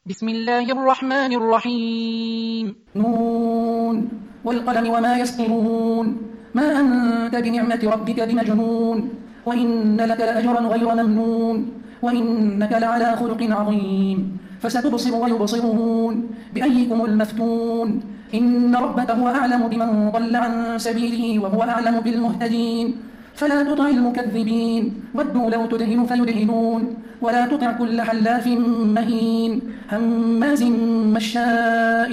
بسم الله الرحمن الرحيم نون والقلم وما يسطرون ما أنت بنعمة ربك بمجنون وإن لك لأجرا غير ممنون وإنك لعلى خلق عظيم فستبصر ويبصرون بأيكم المفتون إن ربك هو أعلم بمن ضل عن سبيله وهو أعلم بالمهتدين فلا تطع المكذبين ودوا لو تدهن فيدهنون ولا تطع كل حلاف مهين هماز مشاء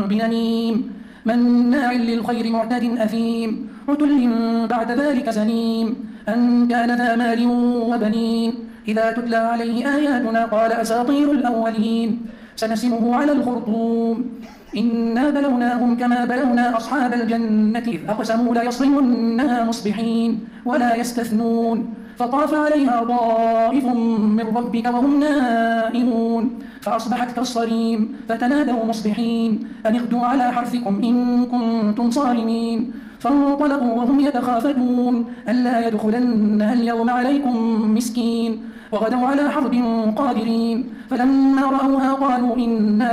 بنميم مناع للخير معتد أثيم عتل بعد ذلك زنيم أن كان ذا مال وبنين إذا تتلى عليه آياتنا قال أساطير الأولين سنسمه على الخرطوم إنا بلوناهم كما بلونا أصحاب الجنة إذ أقسموا ليصرمنها مصبحين ولا يستثنون فطاف عليها طائف من ربك وهم نائمون فأصبحت كالصريم فتنادوا مصبحين أن اغدوا على حرثكم إن كنتم صارمين فانطلقوا وهم يتخافتون ألا يدخلنها اليوم عليكم مسكين وغدوا على حرب قادرين فلما رأوها قالوا إنا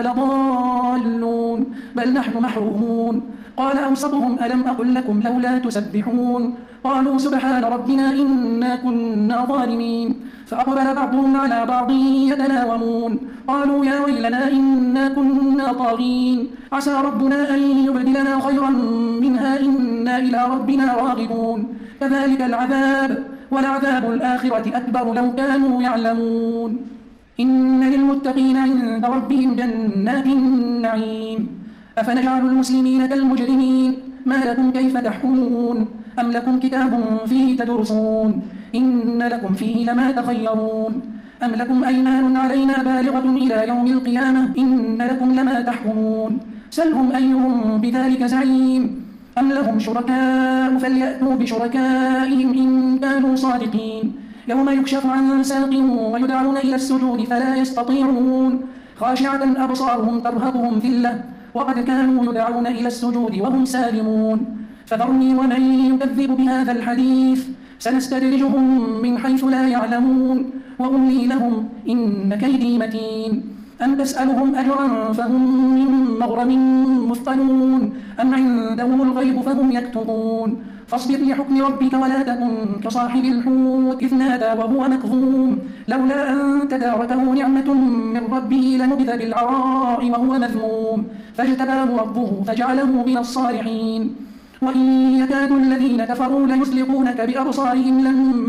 لضالون بل نحن محرومون قال أوسطهم ألم أقل لكم لولا تسبحون قالوا سبحان ربنا إنا كنا ظالمين فأقبل بعضهم على بعض يتلاومون قالوا يا ويلنا إنا كنا طاغين عسى ربنا أن يبدلنا خيرا منها إنا إلى ربنا راغبون كذلك العذاب ولعذاب الآخرة أكبر لو كانوا يعلمون إن للمتقين عند ربهم جنات النعيم أفنجعل المسلمين كالمجرمين ما لكم كيف تحكمون أم لكم كتاب فيه تدرسون إن لكم فيه لما تخيرون أم لكم أيمان علينا بالغة إلى يوم القيامة إن لكم لما تحكمون سلهم أيهم بذلك زعيم أم لهم شركاء فليأتوا بشركائهم إن كانوا صادقين يوم يكشف عن ساق ويدعون إلى السجود فلا يستطيعون خاشعة أبصارهم ترهقهم ذلة وقد كانوا يدعون إلى السجود وهم سالمون فذرني ومن يكذب بهذا الحديث سنستدرجهم من حيث لا يعلمون وأملي لهم إن كيدي متين أم تسألهم أجرا فهم من مغرم مثقلون أم عندهم الغيب فهم يكتبون فاصبر لحكم ربك ولا تكن كصاحب الحوت إذ نادى وهو مكظوم لولا أن تداركه نعمة من ربه لنبذ بالعراء وهو مذموم فاجتباه ربه فجعله من الصالحين وإن يكاد الذين كفروا ليزلقونك بأبصارهم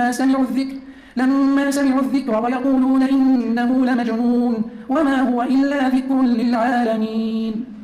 لما سمعوا الذكر ويقولون إنه لمجنون وما هو إلا ذكر للعالمين.